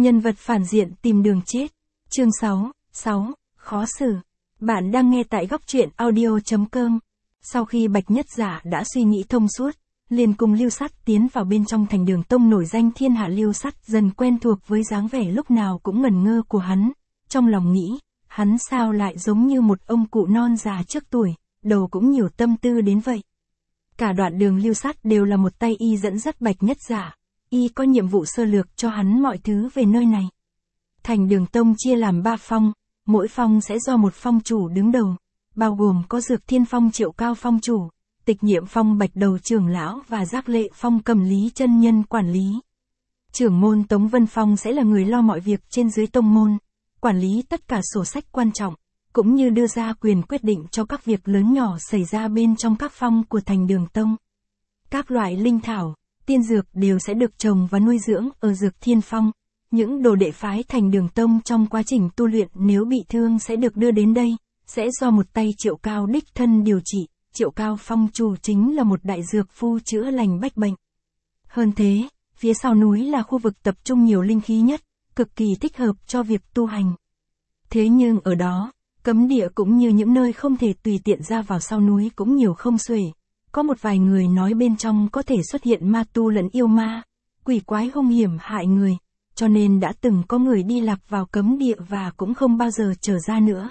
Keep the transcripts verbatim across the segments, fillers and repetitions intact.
Nhân vật phản diện tìm đường chết. Chương sáu, sáu, khó xử. Bạn đang nghe tại góc truyện audio chấm com. Sau khi Bạch Nhất Giả đã suy nghĩ thông suốt, liền cùng Lưu Sắt tiến vào bên trong thành Đường Tông nổi danh thiên hạ. Lưu Sắt dần quen thuộc với dáng vẻ lúc nào cũng ngẩn ngơ của hắn, trong lòng nghĩ, hắn sao lại giống như một ông cụ non già trước tuổi, đầu cũng nhiều tâm tư đến vậy. Cả đoạn đường Lưu Sắt đều là một tay y dẫn dắt Bạch Nhất Giả, y có nhiệm vụ sơ lược cho hắn mọi thứ về nơi này. Thành Đường Tông chia làm ba phong, mỗi phong sẽ do một phong chủ đứng đầu, bao gồm có Dược Thiên Phong Triệu Cao Phong chủ, Tịch Nhiệm Phong Bạch Đầu trưởng lão và Giác Lệ Phong Cầm Lý chân nhân quản lý. Trưởng môn Tống Vân Phong sẽ là người lo mọi việc trên dưới tông môn, quản lý tất cả sổ sách quan trọng, cũng như đưa ra quyền quyết định cho các việc lớn nhỏ xảy ra bên trong các phong của thành Đường Tông. Các loại linh thảo, tiên dược đều sẽ được trồng và nuôi dưỡng ở Dược Thiên Phong. Những đồ đệ phái thành Đường Tông trong quá trình tu luyện nếu bị thương sẽ được đưa đến đây, sẽ do một tay Triệu Cao đích thân điều trị. Triệu Cao Phong chủ chính là một đại dược phu chữa lành bách bệnh. Hơn thế, phía sau núi là khu vực tập trung nhiều linh khí nhất, cực kỳ thích hợp cho việc tu hành. Thế nhưng ở đó, cấm địa cũng như những nơi không thể tùy tiện ra vào sau núi cũng nhiều không xuể. Có một vài người nói bên trong có thể xuất hiện ma tu lẫn yêu ma, quỷ quái hung hiểm hại người, cho nên đã từng có người đi lạc vào cấm địa và cũng không bao giờ trở ra nữa.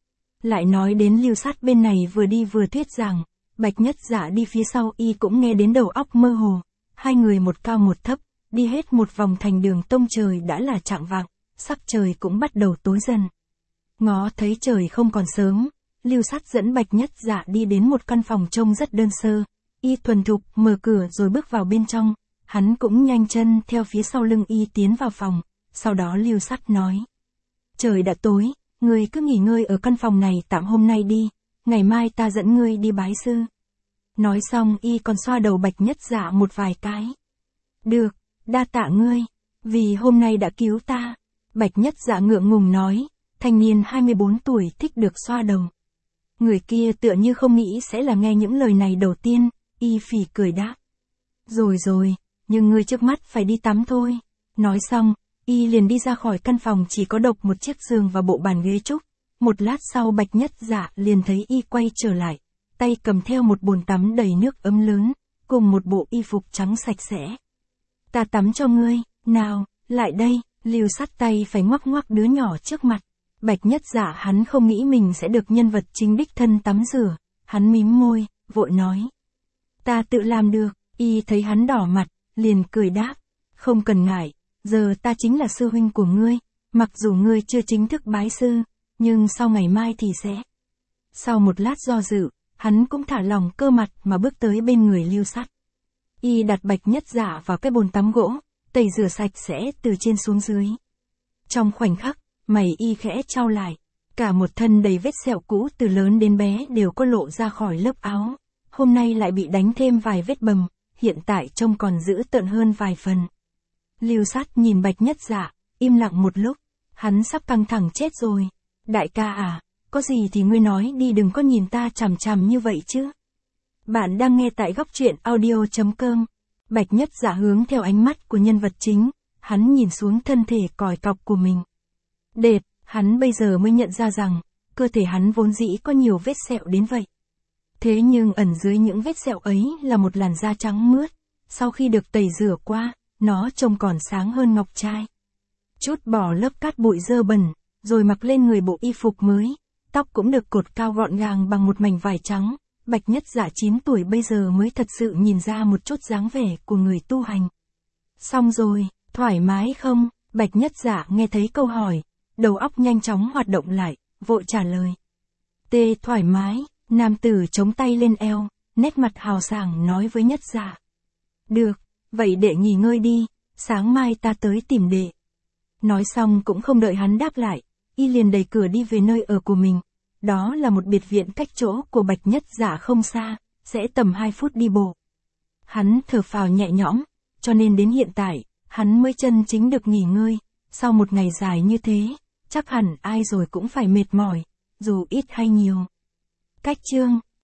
Lại nói đến Lưu Sắt bên này vừa đi vừa thuyết giảng, Bạch Nhất Giả đi phía sau y cũng nghe đến đầu óc mơ hồ, hai người một cao một thấp, đi hết một vòng thành Đường Tông trời đã là chạng vạng, sắc trời cũng bắt đầu tối dần. Ngó thấy trời không còn sớm, Lưu Sắt dẫn Bạch Nhất Giả đi đến một căn phòng trông rất đơn sơ, y thuần thục mở cửa rồi bước vào bên trong, hắn cũng nhanh chân theo phía sau lưng y tiến vào phòng, sau đó Lưu Sắt nói: "Trời đã tối, ngươi cứ nghỉ ngơi ở căn phòng này tạm hôm nay đi, ngày mai ta dẫn ngươi đi bái sư." Nói xong y còn xoa đầu Bạch Nhất Giả một vài cái. "Được, đa tạ ngươi, vì hôm nay đã cứu ta." Bạch Nhất Giả ngượng ngùng nói, thanh niên hai mươi bốn tuổi thích được xoa đầu. Người kia tựa như không nghĩ sẽ là nghe những lời này đầu tiên, y phì cười đáp: "Rồi rồi, nhưng ngươi trước mắt phải đi tắm thôi." Nói xong, y liền đi ra khỏi căn phòng chỉ có độc một chiếc giường và bộ bàn ghế trúc. Một lát sau Bạch Nhất Giả liền thấy y quay trở lại, tay cầm theo một bồn tắm đầy nước ấm lớn, cùng một bộ y phục trắng sạch sẽ. "Ta tắm cho ngươi, nào, lại đây." Lưu Sắt tay phải ngoắc ngoắc đứa nhỏ trước mặt. Bạch Nhất Giả hắn không nghĩ mình sẽ được nhân vật chính đích thân tắm rửa, hắn mím môi, vội nói: "Ta tự làm được." Y thấy hắn đỏ mặt, liền cười đáp: "Không cần ngại, giờ ta chính là sư huynh của ngươi, mặc dù ngươi chưa chính thức bái sư, nhưng sau ngày mai thì sẽ." Sau một lát do dự, hắn cũng thả lỏng cơ mặt mà bước tới bên người Lưu Sắt. Y đặt Bạch Nhất Giả vào cái bồn tắm gỗ, tẩy rửa sạch sẽ từ trên xuống dưới. Trong khoảnh khắc, mày y khẽ chau lại, cả một thân đầy vết sẹo cũ từ lớn đến bé đều có lộ ra khỏi lớp áo, hôm nay lại bị đánh thêm vài vết bầm, hiện tại trông còn dữ tợn hơn vài phần. Lưu Sắt nhìn Bạch Nhất Giả, im lặng một lúc, hắn sắp căng thẳng chết rồi. "Đại ca à, có gì thì ngươi nói đi, đừng có nhìn ta chằm chằm như vậy chứ." Bạn đang nghe tại góc truyện audio chấm com. Bạch Nhất Giả hướng theo ánh mắt của nhân vật chính, hắn nhìn xuống thân thể còi cọc của mình. Đệt, hắn bây giờ mới nhận ra rằng, cơ thể hắn vốn dĩ có nhiều vết sẹo đến vậy. Thế nhưng ẩn dưới những vết sẹo ấy là một làn da trắng mướt, sau khi được tẩy rửa qua, nó trông còn sáng hơn ngọc trai. Chút bỏ lớp cát bụi dơ bẩn, rồi mặc lên người bộ y phục mới, tóc cũng được cột cao gọn gàng bằng một mảnh vải trắng. Bạch Nhất Giả chín tuổi bây giờ mới thật sự nhìn ra một chút dáng vẻ của người tu hành. "Xong rồi, thoải mái không?" Bạch Nhất Giả nghe thấy câu hỏi, đầu óc nhanh chóng hoạt động lại, vội trả lời: "Tê thoải mái." Nam tử chống tay lên eo, nét mặt hào sảng nói với Nhất Giả: "Được, vậy đệ nghỉ ngơi đi, sáng mai ta tới tìm đệ." Nói xong cũng không đợi hắn đáp lại, y liền đẩy cửa đi về nơi ở của mình. Đó là một biệt viện cách chỗ của Bạch Nhất Giả không xa, sẽ tầm hai phút đi bộ. Hắn thở phào nhẹ nhõm, cho nên đến hiện tại, hắn mới chân chính được nghỉ ngơi. Sau một ngày dài như thế, chắc hẳn ai rồi cũng phải mệt mỏi, dù ít hay nhiều. Cách chương